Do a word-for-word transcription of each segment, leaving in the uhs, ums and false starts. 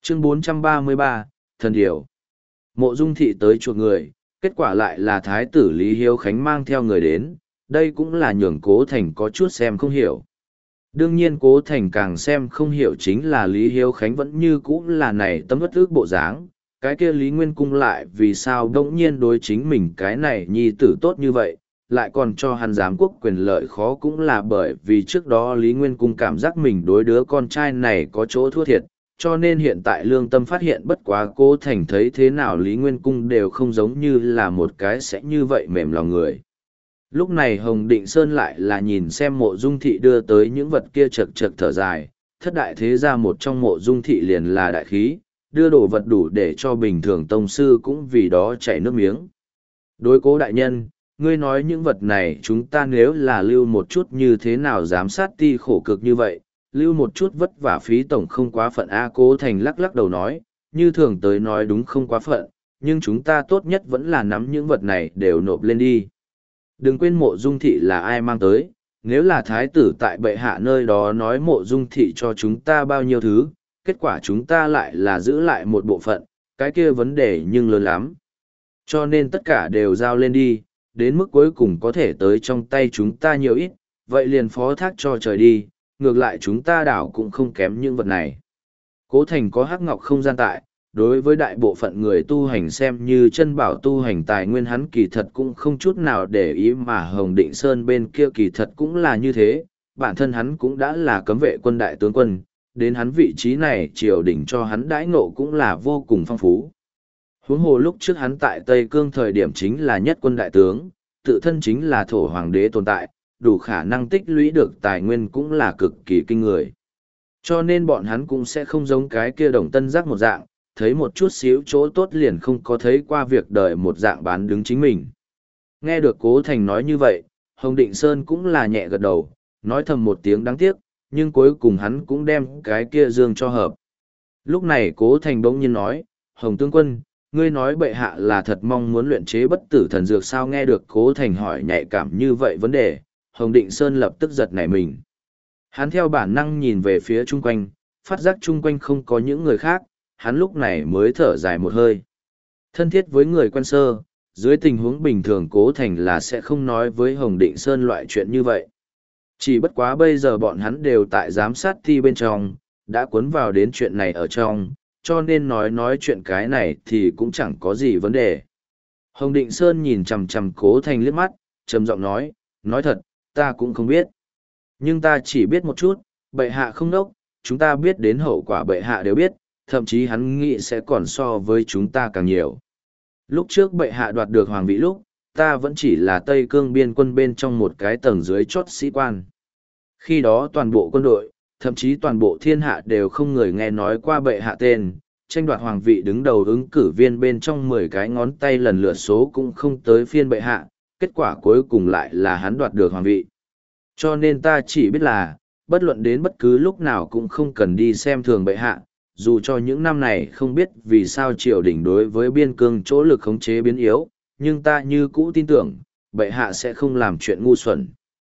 Chương bốn trăm ba mươi ba, Thần Điều. Mộ Dung Thị tới chuộc người, kết quả lại là Thái tử Lý Hiếu Khánh mang theo người đến, đây cũng là nhường Cố Thành có chút xem không hiểu. Đương nhiên Cố Thành càng xem không hiểu chính là Lý Hiếu Khánh vẫn như cũ là này tâm bất ước bộ dáng, cái kia Lý Nguyên Cung lại vì sao đông nhiên đối chính mình cái này nhi tử tốt như vậy, lại còn cho hắn giám quốc quyền lợi khó cũng là bởi vì trước đó Lý Nguyên Cung cảm giác mình đối đứa con trai này có chỗ thua thiệt, cho nên hiện tại lương tâm phát hiện bất quá Cố Thành thấy thế nào Lý Nguyên Cung đều không giống như là một cái sẽ như vậy mềm lòng người. Lúc này Hồng Định Sơn lại là nhìn xem Mộ Dung Thị đưa tới những vật kia chật chật thở dài, thất đại thế ra một trong Mộ Dung Thị liền là đại khí, đưa đồ vật đủ để cho bình thường tông sư cũng vì đó chảy nước miếng. Đối Cố đại nhân, ngươi nói những vật này chúng ta nếu là lưu một chút như thế nào giám sát ti khổ cực như vậy, lưu một chút vất vả phí tổng không quá phận A. Cố Thành lắc lắc đầu nói, như thường tới nói đúng không quá phận, nhưng chúng ta tốt nhất vẫn là nắm những vật này đều nộp lên đi. Đừng quên Mộ Dung Thị là ai mang tới, nếu là thái tử tại bệ hạ nơi đó nói Mộ Dung Thị cho chúng ta bao nhiêu thứ, kết quả chúng ta lại là giữ lại một bộ phận, cái kia vấn đề nhưng lớn lắm. Cho nên tất cả đều giao lên đi, đến mức cuối cùng có thể tới trong tay chúng ta nhiều ít, vậy liền phó thác cho trời đi, ngược lại chúng ta đảo cũng không kém những vật này. Cố Thành có hắc ngọc không gian tại, đối với đại bộ phận người tu hành xem như chân bảo tu hành tài nguyên hắn kỳ thật cũng không chút nào để ý mà Hồng Định Sơn bên kia kỳ thật cũng là như thế, bản thân hắn cũng đã là cấm vệ quân đại tướng quân, đến hắn vị trí này triều đình cho hắn đãi ngộ cũng là vô cùng phong phú. Huống hồ lúc trước hắn tại Tây Cương thời điểm chính là nhất quân đại tướng, tự thân chính là thổ hoàng đế tồn tại, đủ khả năng tích lũy được tài nguyên cũng là cực kỳ kinh người. Cho nên bọn hắn cũng sẽ không giống cái kia Đồng Tân Giác một dạng, thấy một chút xíu chỗ tốt liền không có thấy qua việc đời một dạng bán đứng chính mình. Nghe được Cố Thành nói như vậy, Hồng Định Sơn cũng là nhẹ gật đầu, nói thầm một tiếng đáng tiếc, nhưng cuối cùng hắn cũng đem cái kia dương cho hợp. Lúc này Cố Thành bỗng nhiên nói, Hồng Tướng Quân, ngươi nói bệ hạ là thật mong muốn luyện chế bất tử thần dược sao? Nghe được Cố Thành hỏi nhạy cảm như vậy vấn đề, Hồng Định Sơn lập tức giật nảy mình. Hắn theo bản năng nhìn về phía chung quanh, phát giác chung quanh không có những người khác, hắn lúc này mới thở dài một hơi. Thân thiết với người quen sơ, dưới tình huống bình thường Cố Thành là sẽ không nói với Hồng Định Sơn loại chuyện như vậy. Chỉ bất quá bây giờ bọn hắn đều tại giám sát thi bên trong, đã cuốn vào đến chuyện này ở trong, cho nên nói nói chuyện cái này thì cũng chẳng có gì vấn đề. Hồng Định Sơn nhìn chằm chằm Cố Thành liếc mắt, trầm giọng nói, nói thật, ta cũng không biết. Nhưng ta chỉ biết một chút, bệ hạ không đốc, chúng ta biết đến hậu quả bệ hạ đều biết, thậm chí hắn nghĩ sẽ còn so với chúng ta càng nhiều. Lúc trước bệ hạ đoạt được hoàng vị lúc, ta vẫn chỉ là Tây Cương biên quân bên trong một cái tầng dưới chót sĩ quan. Khi đó toàn bộ quân đội, thậm chí toàn bộ thiên hạ đều không người nghe nói qua bệ hạ tên, tranh đoạt hoàng vị đứng đầu ứng cử viên bên trong mười cái ngón tay lần lượt số cũng không tới phiên bệ hạ, kết quả cuối cùng lại là hắn đoạt được hoàng vị. Cho nên ta chỉ biết là, bất luận đến bất cứ lúc nào cũng không cần đi xem thường bệ hạ, dù cho những năm này không biết vì sao triều đình đối với biên cương chỗ lực khống chế biến yếu, nhưng ta như cũ tin tưởng, bệ hạ sẽ không làm chuyện ngu xuẩn.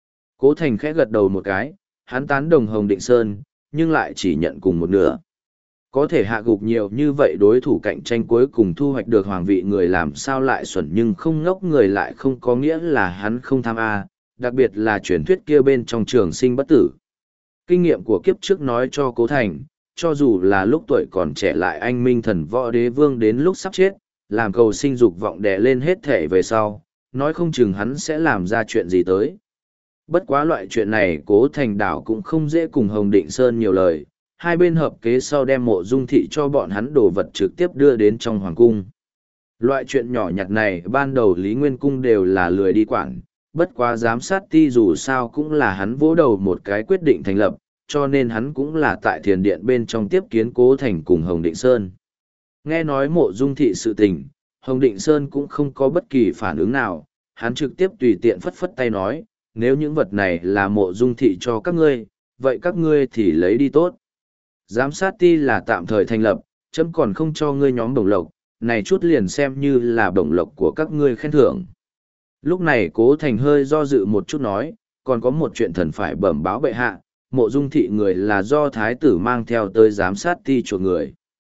Cố Thành khẽ gật đầu một cái, hắn tán đồng Hồng Định Sơn, nhưng lại chỉ nhận cùng một nửa. Có thể hạ gục nhiều như vậy đối thủ cạnh tranh cuối cùng thu hoạch được hoàng vị người làm sao lại xuẩn nhưng không ngốc người lại không có nghĩa là hắn không tham a, đặc biệt là truyền thuyết kia bên trong trường sinh bất tử. Kinh nghiệm của kiếp trước nói cho Cố Thành, cho dù là lúc tuổi còn trẻ lại anh minh thần võ đế vương đến lúc sắp chết, làm cầu sinh dục vọng đè lên hết thể về sau, nói không chừng hắn sẽ làm ra chuyện gì tới. Bất quá loại chuyện này Cố Thành đảo cũng không dễ cùng Hồng Định Sơn nhiều lời, hai bên hợp kế sau đem Mộ Dung Thị cho bọn hắn đồ vật trực tiếp đưa đến trong hoàng cung. Loại chuyện nhỏ nhặt này ban đầu Lý Nguyên Cung đều là lười đi quản, bất quá giám sát ti dù sao cũng là hắn vỗ đầu một cái quyết định thành lập, cho nên hắn cũng là tại thiền điện bên trong tiếp kiến Cố Thành cùng Hồng Định Sơn. Nghe nói Mộ Dung Thị sự tình, Hồng Định Sơn cũng không có bất kỳ phản ứng nào, hắn trực tiếp tùy tiện phất phất tay nói, nếu những vật này là Mộ Dung Thị cho các ngươi, vậy các ngươi thì lấy đi tốt. Giám sát ti là tạm thời thành lập, chấm còn không cho ngươi nhóm bổng lộc, này chút liền xem như là bổng lộc của các ngươi khen thưởng. Lúc này Cố Thành hơi do dự một chút nói, còn có một chuyện thần phải bẩm báo bệ hạ, Mộ Dung Thị người là do thái tử mang theo tới giám sát ti chuộc người.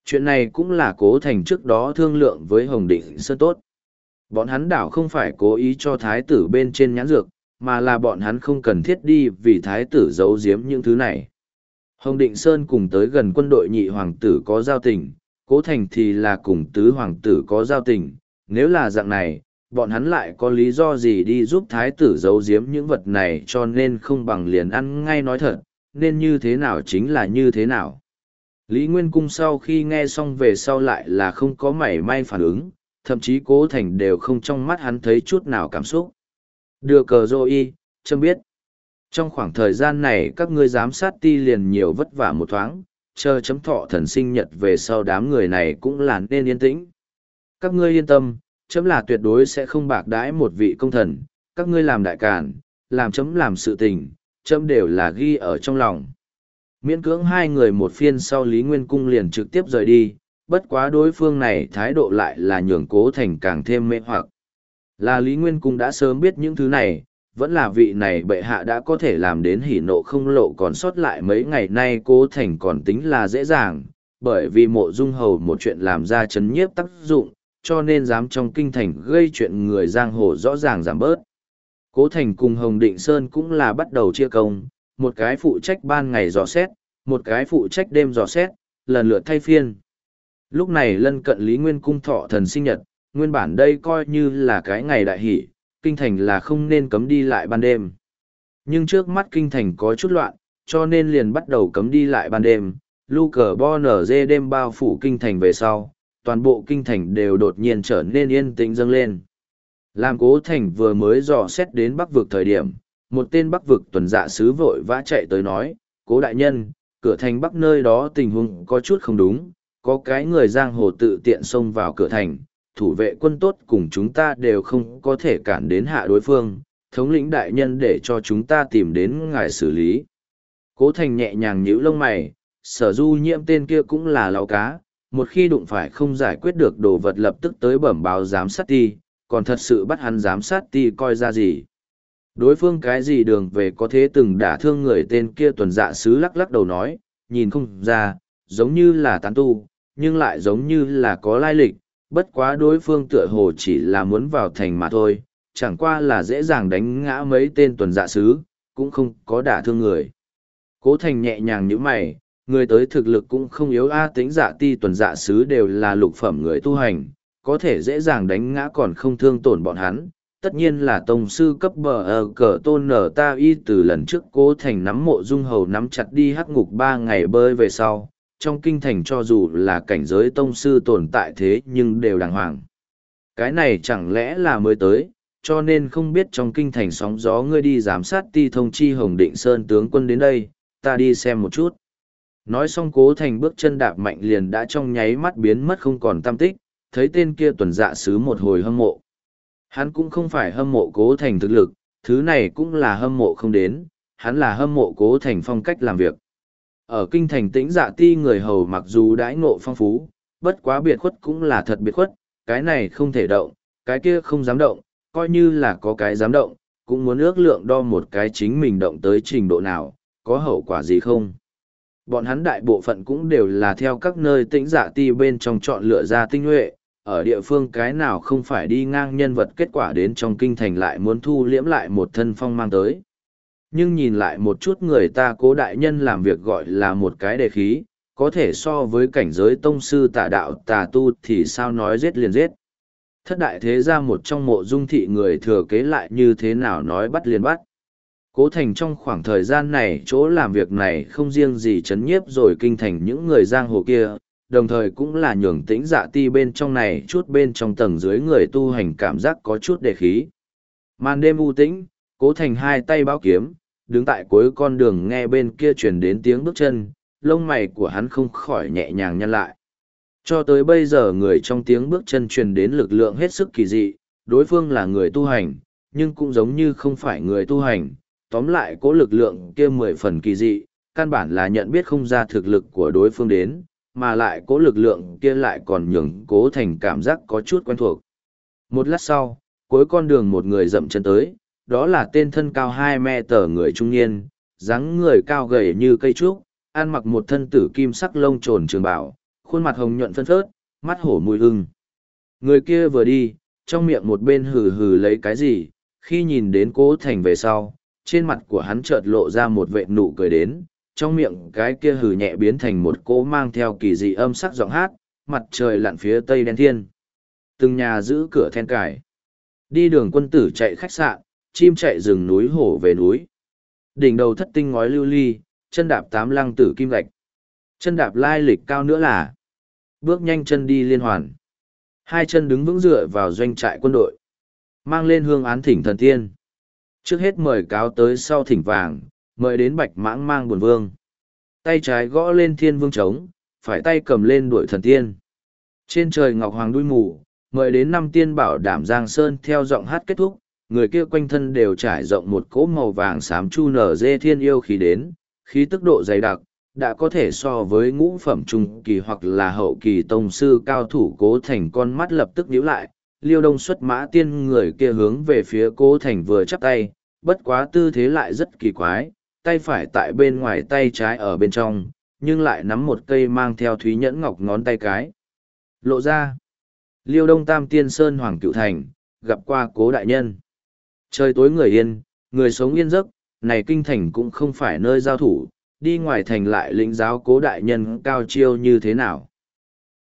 Chuyện này cũng là Cố Thành trước đó thương lượng với Hồng Định Sơn tốt. Bọn hắn đảo không phải cố ý cho thái tử bên trên nhãn dược, mà là bọn hắn không cần thiết đi vì thái tử giấu giếm những thứ này. Hồng Định Sơn cùng tới gần quân đội nhị hoàng tử có giao tình, Cố Thành thì là cùng tứ hoàng tử có giao tình. Nếu là dạng này, bọn hắn lại có lý do gì đi giúp thái tử giấu giếm những vật này, cho nên không bằng liền ăn ngay nói thật, nên như thế nào chính là như thế nào. Lý Nguyên Cung sau khi nghe xong về sau lại là không có mảy may phản ứng, thậm chí Cố Thành đều không trong mắt hắn thấy chút nào cảm xúc. Đưa cờ rô y, châm biết. Trong khoảng thời gian này các ngươi giám sát ti liền nhiều vất vả một thoáng, chờ chấm thọ thần sinh nhật về sau đám người này cũng là nên yên tĩnh. Các ngươi yên tâm, chấm là tuyệt đối sẽ không bạc đãi một vị công thần, các ngươi làm đại càn, làm chấm làm sự tình, chấm đều là ghi ở trong lòng. Miễn cưỡng hai người một phiên sau Lý Nguyên Cung liền trực tiếp rời đi, bất quá đối phương này thái độ lại là nhường Cố Thành càng thêm mê hoặc. Là Lý Nguyên Cung đã sớm biết những thứ này, vẫn là vị này bệ hạ đã có thể làm đến hỉ nộ không lộ, còn sót lại mấy ngày nay Cố Thành còn tính là dễ dàng, bởi vì Mộ Dung Hầu một chuyện làm ra chấn nhiếp tác dụng, cho nên dám trong kinh thành gây chuyện người giang hồ rõ ràng giảm bớt. Cố Thành cùng Hồng Định Sơn cũng là bắt đầu chia công, một cái phụ trách ban ngày dò xét, một cái phụ trách đêm dò xét, lần lượt thay phiên. Lúc này lân cận Lý Nguyên Cung thọ thần sinh nhật, nguyên bản đây coi như là cái ngày đại hỷ, kinh thành là không nên cấm đi lại ban đêm. Nhưng trước mắt kinh thành có chút loạn, cho nên liền bắt đầu cấm đi lại ban đêm, lu cờ bo nở dê đêm bao phủ kinh thành về sau, toàn bộ kinh thành đều đột nhiên trở nên yên tĩnh dâng lên. Làm Cố Thành vừa mới dò xét đến Bắc vực thời điểm, một tên Bắc vực tuần dạ sứ vội vã chạy tới nói, Cố đại nhân, cửa thành Bắc nơi đó tình huống có chút không đúng, có cái người giang hồ tự tiện xông vào cửa thành, thủ vệ quân tốt cùng chúng ta đều không có thể cản đến hạ đối phương, thống lĩnh đại nhân để cho chúng ta tìm đến ngài xử lý. Cố Thành nhẹ nhàng nhíu lông mày, Sở Du Nhiễm tên kia cũng là lão cá, một khi đụng phải không giải quyết được đồ vật lập tức tới bẩm báo giám sát ti, còn thật sự bắt hắn giám sát ti coi ra gì. Đối phương cái gì đường về có thế từng đả thương người tên kia tuần dạ sứ lắc lắc đầu nói, nhìn không ra, giống như là tán tu, nhưng lại giống như là có lai lịch, bất quá đối phương tựa hồ chỉ là muốn vào thành mà thôi, chẳng qua là dễ dàng đánh ngã mấy tên tuần dạ sứ, cũng không có đả thương người. Cố Thành nhẹ nhàng như mày, người tới thực lực cũng không yếu a, tính dạ ti tuần dạ sứ đều là lục phẩm người tu hành, có thể dễ dàng đánh ngã còn không thương tổn bọn hắn. Tất nhiên là tông sư cấp bờ ở cờ tôn nở ta y từ lần trước Cố Thành nắm Mộ Dung Hầu nắm chặt đi hắc ngục ba ngày bơi về sau, trong kinh thành cho dù là cảnh giới tông sư tồn tại thế nhưng đều đàng hoàng. Cái này chẳng lẽ là mới tới, cho nên không biết trong kinh thành sóng gió ngươi đi giám sát ti thông chi Hồng Định Sơn tướng quân đến đây, ta đi xem một chút. Nói xong Cố Thành bước chân đạp mạnh liền đã trong nháy mắt biến mất không còn tăm tích, thấy tên kia tuần dạ sứ một hồi hâm mộ. Hắn cũng không phải hâm mộ Cố Thành thực lực, thứ này cũng là hâm mộ không đến, hắn là hâm mộ Cố Thành phong cách làm việc. Ở kinh thành Tĩnh Dạ ti người hầu mặc dù đãi ngộ phong phú, bất quá biệt khuất cũng là thật biệt khuất, cái này không thể động, cái kia không dám động, coi như là có cái dám động, cũng muốn ước lượng đo một cái chính mình động tới trình độ nào, có hậu quả gì không. Bọn hắn đại bộ phận cũng đều là theo các nơi Tĩnh Dạ ti bên trong chọn lựa ra tinh nhuệ, ở địa phương cái nào không phải đi ngang nhân vật kết quả đến trong kinh thành lại muốn thu liễm lại một thân phong mang tới. Nhưng nhìn lại một chút người ta Cố đại nhân làm việc gọi là một cái đề khí, có thể so với cảnh giới tông sư tà đạo tà tu thì sao nói giết liền giết. Thất đại thế ra một trong Mộ Dung thị người thừa kế lại như thế nào nói bắt liền bắt. Cố Thành trong khoảng thời gian này chỗ làm việc này không riêng gì chấn nhiếp rồi kinh thành những người giang hồ kia, đồng thời cũng là nhường Tĩnh Dạ ti bên trong này chút bên trong tầng dưới người tu hành cảm giác có chút đề khí. Màn đêm u tĩnh, Cố Thành hai tay báo kiếm, đứng tại cuối con đường nghe bên kia truyền đến tiếng bước chân, lông mày của hắn không khỏi nhẹ nhàng nhăn lại. Cho tới bây giờ người trong tiếng bước chân truyền đến lực lượng hết sức kỳ dị, đối phương là người tu hành, nhưng cũng giống như không phải người tu hành, tóm lại cố lực lượng kia mười phần kỳ dị, căn bản là nhận biết không ra thực lực của đối phương đến, mà lại cố lực lượng kia lại còn nhường Cố Thành cảm giác có chút quen thuộc. Một lát sau, cuối con đường một người dậm chân tới, đó là tên thân cao hai mét tờ người trung niên, dáng người cao gầy như cây trúc, ăn mặc một thân tử kim sắc lông trồn trường bảo, khuôn mặt hồng nhuận phân phớt, mắt hổ mùi hưng. Người kia vừa đi, trong miệng một bên hừ hừ lấy cái gì, khi nhìn đến Cố Thành về sau, trên mặt của hắn chợt lộ ra một vệt nụ cười đến, trong miệng cái kia hừ nhẹ biến thành một cỗ mang theo kỳ dị âm sắc giọng hát, mặt trời lặn phía tây đen thiên. Từng nhà giữ cửa then cài. Đi đường quân tử chạy khách sạn, chim chạy rừng núi hổ về núi. Đỉnh đầu thất tinh ngói lưu ly, chân đạp tám lăng tử kim gạch. Chân đạp lai lịch cao nữa là bước nhanh chân đi liên hoàn. Hai chân đứng vững dựa vào doanh trại quân đội. Mang lên hương án thỉnh thần tiên. Trước hết mời cáo tới sau thỉnh vàng, mời đến bạch mãng mang buồn vương. Tay trái gõ lên thiên vương trống, phải tay cầm lên đuổi thần tiên. Trên trời ngọc hoàng đuôi mù, mời đến năm tiên bảo đảm giang sơn theo giọng hát kết thúc, người kia quanh thân đều trải rộng một cỗ màu vàng xám chu nở dê thiên yêu khí đến, khí tức độ dày đặc, đã có thể so với ngũ phẩm trung kỳ hoặc là hậu kỳ tông sư cao thủ. Cố Thành con mắt lập tức nhíu lại, liêu đông xuất mã tiên người kia hướng về phía Cố Thành vừa chắp tay, bất quá tư thế lại rất kỳ quái, tay phải tại bên ngoài tay trái ở bên trong, nhưng lại nắm một cây mang theo thúy nhẫn ngọc ngón tay cái. Lộ ra, liêu đông tam tiên sơn hoàng cựu thành, gặp qua Cố đại nhân. Trời tối người yên, người sống yên giấc, này kinh thành cũng không phải nơi giao thủ, đi ngoài thành lại lĩnh giáo Cố đại nhân cao chiêu như thế nào.